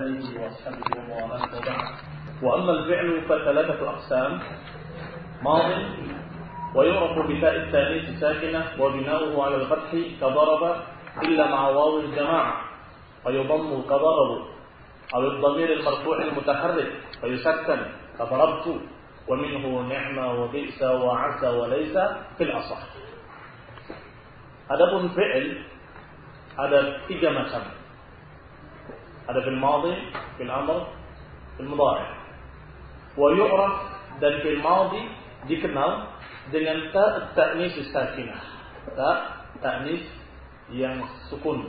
وأما الفعل فثلاثة أقسام: ماض ويعرف بتاء التانيث ساكنة وبناؤه على الفتح كضرب إلا مع واو الجماعة فيضم كضرب، أو الضمير المرفوع المتحرك فيسكن كضربت، ومنه نعم وبئس وعسى وليس في الأصح. Adapun fi'il ada tiga macam. Ada fil madhi, fil amr, fil mudhari'. Wa yu'raf, dan fil madhi dikenal dengan ta' ta'nis sakinah. Ta' ta'nis yang sukun.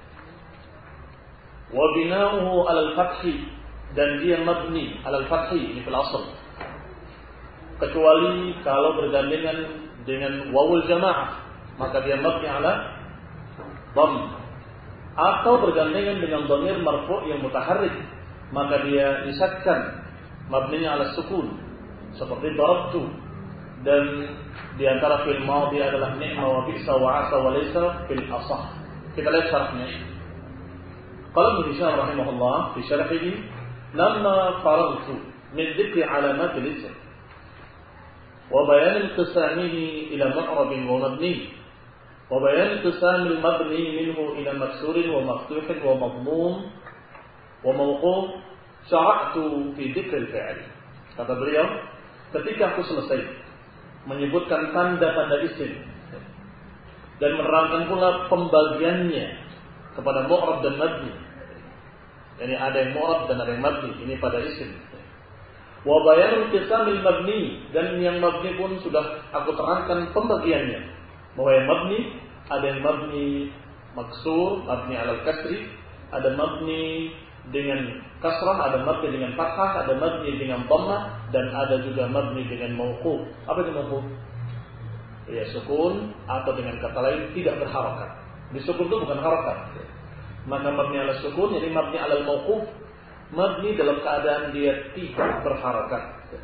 Wa bina'uhu 'ala al-fathi, dan dia mabni 'ala al-fathi ini fil asl. Kecuali kalau bergandengan dengan wawul jamaah, maka dia mabni 'ala dhamm, atau bergandengan dengan dhamir marfu' yang mutaharrik, maka dia disakkan mabninya 'ala sukun seperti darabtu. Dan di antara fil madhi adalah ni'ma wa bi'sa wa 'asa wa laysa fil asah. Kita lihat syarahnya. Qala Ibnu Hisham rahimahullah fi syarhihi, lamma faragtu min dzikri 'alamat al-ism wa bayan inqisamihi ila mu'rab wa mabni wa bayan inqisam al-mabni minhu ila maksur wa maftuh wa madmum wa mawquf, syara'tu fi dzikr al-fi'l. Kata beliau, ketika aku selesai menyebutkan tanda-tanda isim dan menerangkan pula pembagiannya kepada mu'rab dan mabni. Yani ada yang mu'rab dan ada yang mabni, ini pada isim. Wa bayan inqisamil mabni, dan yang mabni pun sudah aku terangkan pembagiannya. Bahwa yang mabni, ada yang mabni maksur, mabni alal kasri, ada mabni dengan kasrah, ada mabni dengan fathah, ada mabni dengan dhammah, dan ada juga mabni dengan mauquf. Apa itu mauquf? Ya, sukun, atau dengan kata lain tidak berharakat. Di sukun itu bukan harakat. Maka mabni ala sukun, jadi mabni ala mauquf, mabni dalam keadaan dia tidak berharakat.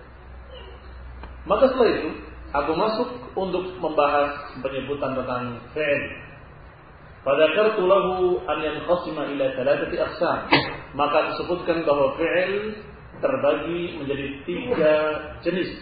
Maka setelah itu aku masuk untuk membahas penyebutan tentang fi'il. Fadzakartu lahu an yanqasima ila thalathati aqsam. Maka disebutkan bahwa fi'il terbagi menjadi tiga jenis.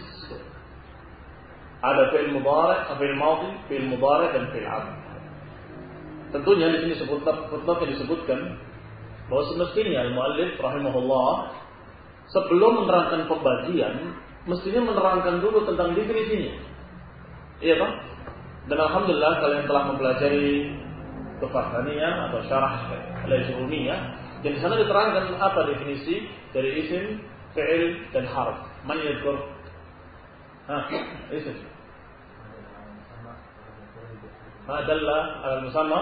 Ada fi'il mudhari', fi'il madhi, fi'il mudhari' dan fi'il amr. Tentunya di sini footnote disebutkan bahwa semestinya al-muallif rahimahullah sebelum menerangkan pembagian mestinya menerangkan dulu tentang definisinya. Iya kan? Dan alhamdulillah kalian telah mempelajari Tufahaniyah atau syarah al-Ajrumiyah, dan di sana diterangkan apa definisi dari isim, fi'il dan harf. Man yadhkur? Isim. Ma dalla al-musamma.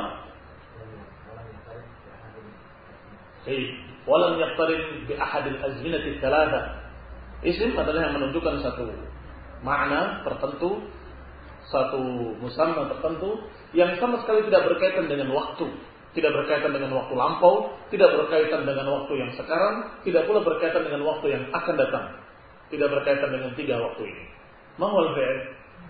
Walam yaqtarin bi ahad al-azminati ats-tsalatsa. Isim adalah yang menunjukkan satu makna tertentu, satu musamma tertentu yang sama sekali tidak berkaitan dengan waktu, tidak berkaitan dengan waktu lampau, tidak berkaitan dengan waktu yang sekarang, tidak pula berkaitan dengan waktu yang akan datang, tidak berkaitan dengan tiga waktu ini. Mahwal fi'il.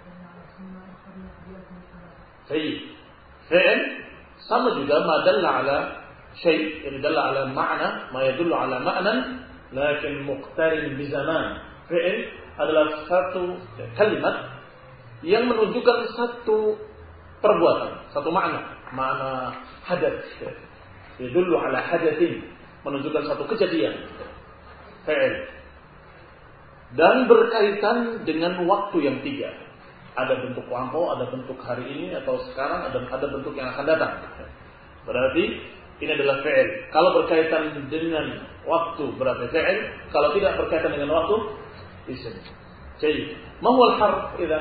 Fi'il sama juga madalla ala syai', yang dalla ala ma'na, ma yadullu ala ma'nan lakin muqtarin bi zaman. Fi'il adalah satu kalimat yang menunjukkan satu perbuatan, satu makna hadath. Yadullu ala hadathin, menunjukkan satu kejadian. Fi'il. Dan berkaitan dengan waktu yang tiga. Ada bentuk lampau, ada bentuk hari ini atau sekarang, ada bentuk yang akan datang. Berarti ini adalah fi'il. Kalau berkaitan dengan waktu berarti fi'il, kalau tidak berkaitan dengan waktu isim. Jadi, ma huwa al-harf idzan?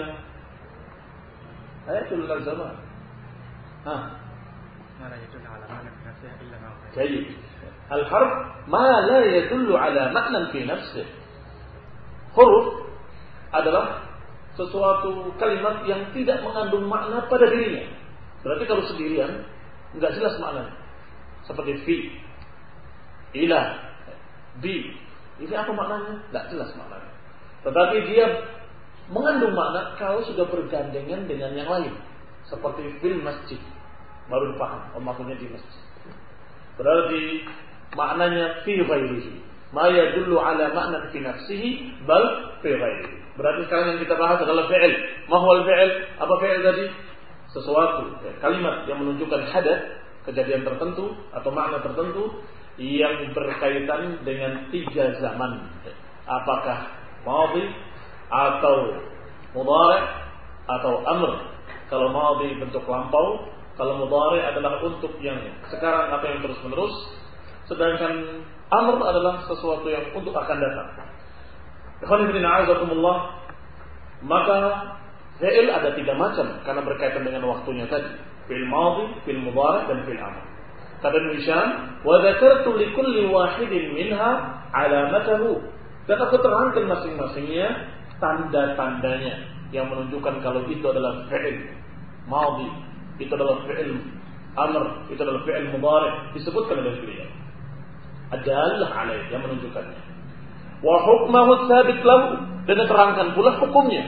Ayatul zaman. Ma la yadullu ala ma'nan fi nafsihi illa ma huwa. Jadi, al-harf ma la yadullu ala ma'nan fi nafsihi. Huruf adalah sesuatu kalimat yang tidak mengandung makna pada dirinya. Berarti kalau sendirian enggak jelas maknanya. Seperti fi, ila, bi. Ini apa maknanya? Tidak jelas maknanya. Tetapi dia mengandung makna kalau sudah bergandengan dengan yang lain. Seperti fil masjid. Baru dipaham maksudnya di masjid. Berarti maknanya fi ghairihi. Ma yadullu ala ma'na fi nafsihi bal fi ghairihi. Berarti sekarang yang kita bahas adalah fi'il. Ma huwa al-fi'il? Apa fi'il tadi? Sesuatu, kalimat yang menunjukkan hadath, kejadian tertentu atau makna tertentu yang berkaitan dengan 3 zaman. Apakah madhi atau mudhari atau amr. Kalau madhi bentuk lampau, kalau mudhari adalah untuk yang sekarang atau yang terus-menerus, sedangkan amr adalah sesuatu yang untuk akan datang. Ikhwan fillah a'azakumullah, maka fi'il ada 3 macam karena berkaitan dengan waktunya tadi. Fi'il madhi, fi'il mudhari dan fi'il amr. Kata Ibnu Hisham, wa dzakartu li kulli wahidin minha alamatahu. Dan aku terangkan masing-masingnya tanda-tandanya yang menunjukkan kalau itu adalah fi'il madhi, itu adalah fi'il amr, itu adalah fi'il mudhari, disebutkan oleh beliau. Adalah alaih yang menunjukkannya. Wa hukmuhu tsabit lahu, dan diterangkan pula hukumnya.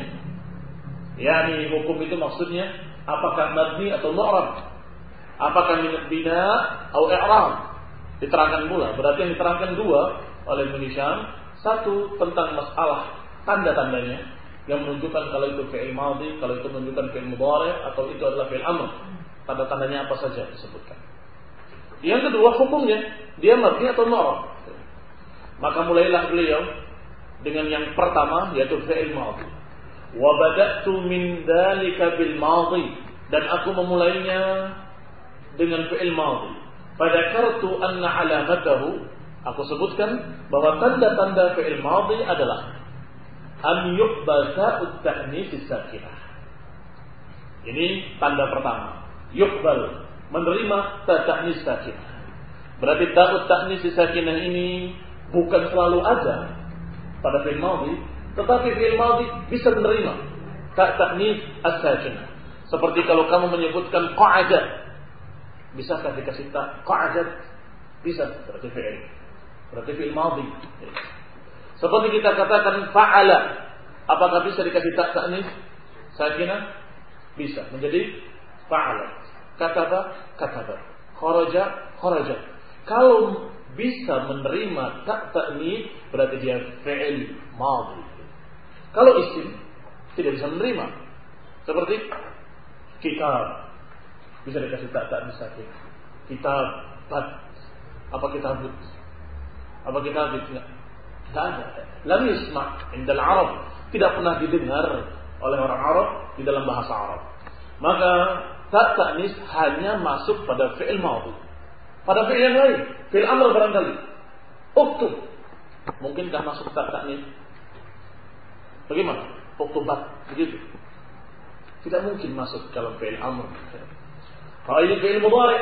Yani hukum itu maksudnya apakah mabni atau mu'rab, apakah min bina atau i'rab, diterangkan pula. Berarti yang diterangkan 2 oleh Ibnu Hisham, 1 tentang masalah tanda-tandanya yang menunjukkan kalau itu fi'il madhi, kalau itu menunjukkan fi'il mudhari atau itu adalah fi'il amr. Tanda-tandanya apa saja disebutkan. Yang kedua hukumnya, dia mabni atau mu'rab. Maka mulailah beliau dengan yang pertama yaitu fi'il madhi. Wa bada'tu min dzalika bil madhi, dan aku memulainya dengan fi'il madhi. Fadzakartu anna alamatahu, aku sebutkan bahwa tanda-tanda fi'il madhi adalah an yuqbal ta'ut ta'nis sakinah. Ini tanda pertama. Yuqbal, menerima ta'nis sakinah. Berarti ta'ut ta'nis sakinah ini bukan selalu ada pada fi'il madhi, tetapi fi'il madhi bisa menerima ta'nis as-sakinah. Seperti kalau kamu menyebutkan qa'adat, bisakah dikasih ta' qa'adat? Bisa, berarti fi'il. Berarti fi'il madhi. Seperti kita katakan fa'ala, apakah bisa dikasih ta'nis sakinah? Bisa, menjadi fa'ala. Kataba, kataba. Kharaja, kharaja. Kalau bisa menerima ta'nis, berarti dia fi'il madhi. Kalau isim tidak bisa menerima, seperti kitab, bisa dikasih ta'nis sakinah. Kitab, bat. Apa kitabut? Apa kitabut? Tidak ada. Lam yusma' indal Arab, tidak pernah didengar oleh orang Arab di dalam bahasa Arab. Maka ta'nis hanya masuk pada fi'il madhi. Pada fi'il yang lain, fi'il amr barangkali. Uktub, mungkinkah masuk ta'nis? Bagaimana? Uktubat, begitu. Tidak mungkin masuk kalau fi'il amr. Kalau ini fi'il mudhari,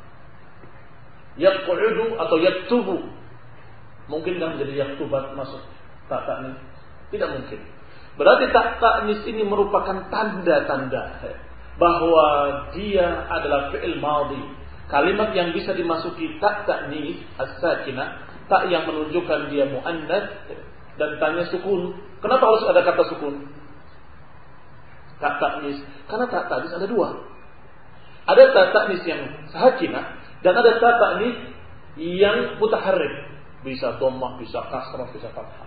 yaq'udu atau yaktubu, mungkinkah menjadi yaktubat masuk ta'nis? Tidak mungkin. Berarti ta'nis ini merupakan tanda-tanda bahwa dia adalah fi'il madhi. Kalimat yang bisa dimasuki ta'nis as-sakinah, tak yang menunjukkan dia muannats dan ta'nya sukun. Kenapa harus ada kata sukun? Ta'nis, karena ta'nis ada 2. Ada ta'nis yang sakinah dan ada ta'nis yang mutaharrik. Bisa dhammah, bisa kasrah, bisa fathah.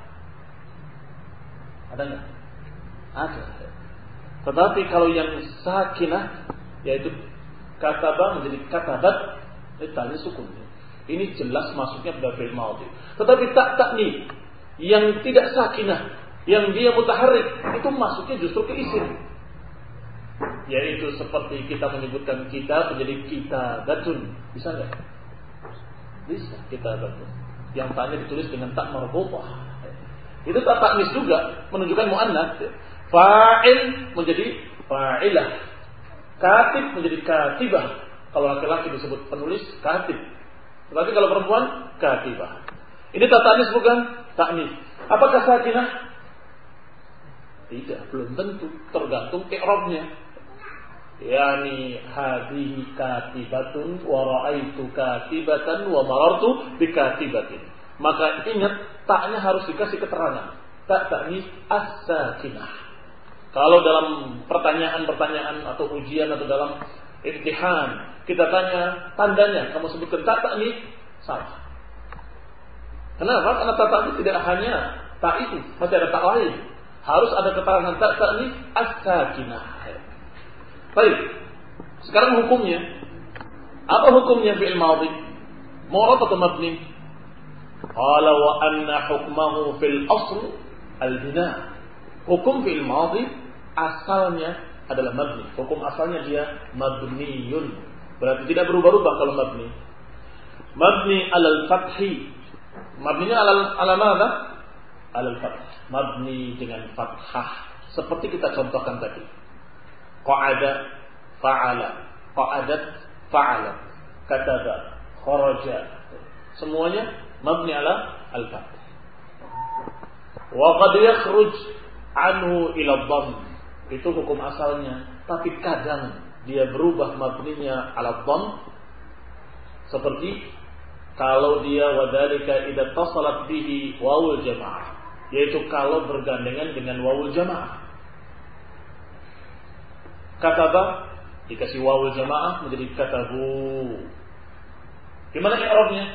Ada enggak? Ada. Tetapi kalau yang sakinah, yaitu kataba menjadi katabat, tadi sukun. Ini jelas masuknya pada fi'il madhi. Tetapi ta'nis yang tidak sakinah, yang dia mutaharrik, itu masuknya justru ke isim. Yaitu seperti kita menyebutkan kita menjadi kitabatun. Bisa enggak? Bisa, kitabatun. Yang ta'nya ditulis dengan tak marbutah. Itu ta'nis juga menunjukkan muannats. Fa'il menjadi fa'ilah. Katib menjadi katibah. Kalau laki-laki disebut penulis, katib. Tetapi kalau perempuan, katibah. Ini ta'nis bukan? Ta'nis. Apakah sakinah? Tidak, belum tentu. Tergantung i'rabnya. Yani hadhihi katibatun wa ra'aitu katibatan wa marartu bi katibatin. Maka ingat, taknya harus dikasih keterangan. Ta'nis as-sakinah. Kalau dalam pertanyaan-pertanyaan atau ujian atau dalam imtihan kita tanya tandanya, kamu sebutkan ta'nis, salah. Kenapa? Karena ta ta'nis tidak hanya ta itu, masih ada ta lain. Harus ada keterangan ta ta'nis as-sakinah. Baik. Sekarang hukumnya. Apa hukumnya fi'il madhi? Mu'rab atau mabni? Qala wa anna hukmahu fil asl al-bina. Hukum fi'il madhi asalnya adalah mabni. Hukum asalnya dia mabniyun. Berarti tidak berubah-ubah kalau mabni. Mabni alal fathi. Mabninya ala mana? Alal fath. Mabni dengan fathah. Seperti kita contohkan tadi. Qa'ada, fa'ala. Qa'adat, fa'alat. Kataba, kharaja. Semuanya mabni ala al-fath. Wa qad yakhruj anhu ila dhamm. Itu hukum asalnya. Tapi kadang dia berubah mabninya ala dhamm. Seperti kalau dia wadhalika idza tasalat bihi wawul jamaah, yaitu kalau bergandengan dengan wawul jamaah. Kataba dikasih wawul jamaah menjadi katabu. Gimana i'rabnya?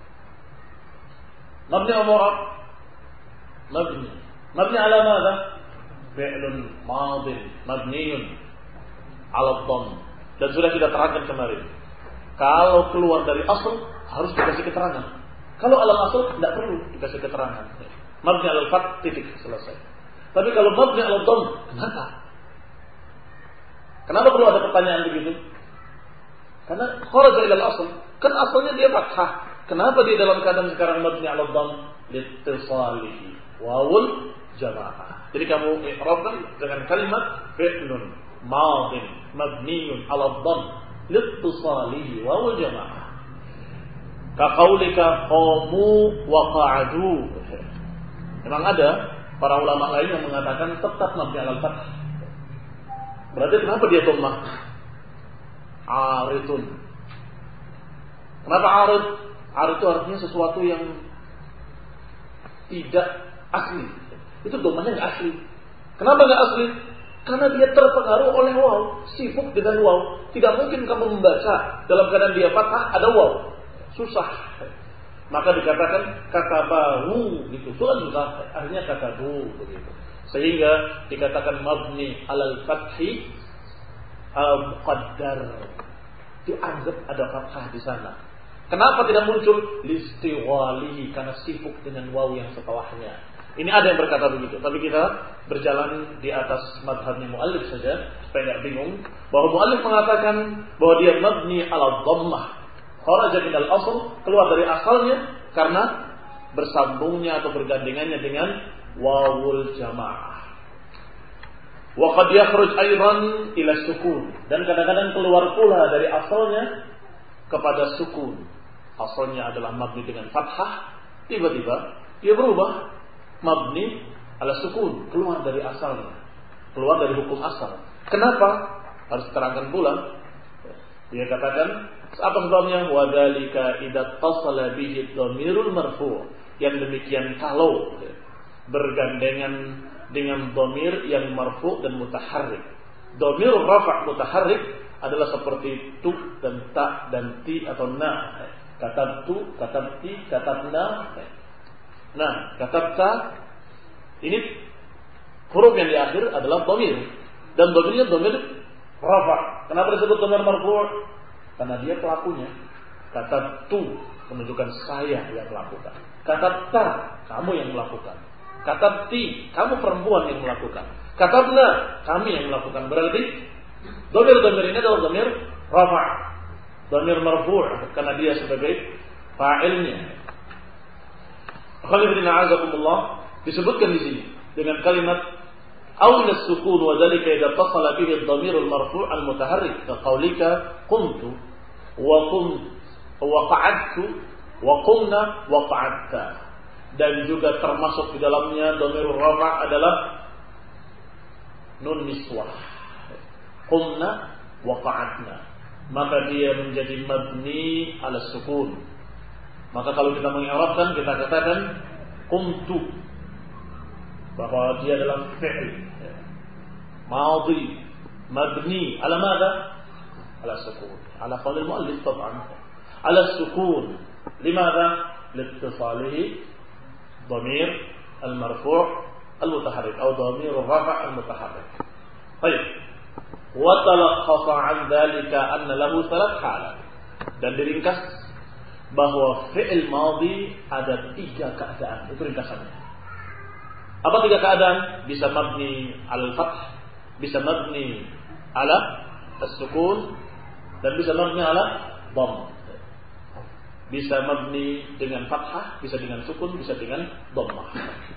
Mabni atau mu'rab? Mabni. Mabni ala madza? Fi'lun madin mabniyun ala dhamm. Dan sudah kita terangkan kemarin. Kalau keluar dari asal harus dikasih keterangan. Kalau alam asal tidak perlu dikasih keterangan. Mabni alal fath, titik, selesai. Tapi kalau mabni alal dhamm, kenapa? Kenapa perlu ada pertanyaan begitu? Karena kharaja ilal asal. Kan asalnya dia fathah. Kenapa dia dalam keadaan sekarang mabni alal dhamm? Liittisalihi wawul jamaah. Jadi kamu i'rabkan dengan kalimat fi'lun madin mabniyun alal dhamm liittisalihi wawul jamaah. Kaqaulika qamu wa qa'adu. Memang ada para ulama lain yang mengatakan tetap mabni alal fath. Berarti kenapa dia dhammah? Aridun. Kenapa arid? Arid itu artinya sesuatu yang tidak asli. Itu dhammahnya enggak asli. Kenapa enggak asli? Karena dia terpengaruh oleh waw, sibuk dengan waw. Tidak mungkin kamu membaca dalam keadaan dia fathah ada waw. Susah. Maka dikatakan katabahu gitu. Susah akhirnya katabu begitu. Sehingga dikatakan mabni alal fathi al-muqaddar. Dianggap ada fathah di sana. Kenapa tidak muncul listiwalihi? Karena sibuk dengan waw yang setelahnya. Ini ada yang berkata begitu. Tapi kita berjalan di atas madhabnya muallif saja supaya tidak bingung. Bahwa muallif mengatakan bahwa dia mabni ala dhammah. Kharaja minal asl, keluar dari asalnya karena bersambungnya atau bergandengannya dengan wawul jamaah. Wa qad yakhruj aidan ila sukun, dan kadang-kadang keluar pula dari asalnya kepada sukun. Asalnya adalah mabni dengan fathah, tiba-tiba dia berubah mabni ala sukun, keluar dari asalnya, keluar dari hukum asal. Kenapa? Harus terangkan pula. Dia katakan apa sebabnya? Wadzalika idza tasala bihi dhamirul marfu'. Yang demikian kalau bergandengan dengan dhamir yang marfu' dan mutaharrik. Dhamir rafa' mutaharrik adalah seperti tu dan ta dan ti atau na. Katabtu, katabti, katabna. Nah, katabta ini huruf yang di akhir adalah dhamir. Dan dhamirnya dhamir rafa'. Kenapa disebut dhamir marfu'? Karena dia pelakunya. Kata tu menunjukkan saya yang melakukan. Kata ta kamu yang melakukan. Kata ti kamu perempuan yang melakukan. Kata na kami yang melakukan. Berarti dhamir ini adalah dhamir rafa', dhamir marfu' karena dia sebagai fa'ilnya. Khalifin a'azakumullah disebutkan di sini dengan kalimat أو السكون وذلك إذا اتصل به الضمير المرفوع المتحرك كقولك قمت وقمت وقعدت وقمنا وقعدت. Dan juga termasuk di dalamnya dhamir rafa' adalah nun niswah. Qumna wa qa'adna. Maka dia menjadi mabni ala sukun. Maka kalau kita mengi'rabkan kita katakan qumtu, bahwa dia adalah fi'il madhi mabni ala madha? Ala sukun. Ala qaul al-muallif طبعا. Ala sukun. Limadha? liittisalihi dhamir al-marfu' al-mutaharrik atau dhamir ar-rafa' al-mutaharrik. Baik. Wa talaqqasa 'an dzalika anna lahu thalath halat. Dan diringkas bahwa fi'il madhi ada 3 keadaan. Itu ringkasannya. Apa 3 keadaan? Bisa mabni al-fath, bisa mabni ala as-sukun, dan bisa mabni ala dhamm. Bisa mabni dengan fathah, bisa dengan sukun, bisa dengan dhammah.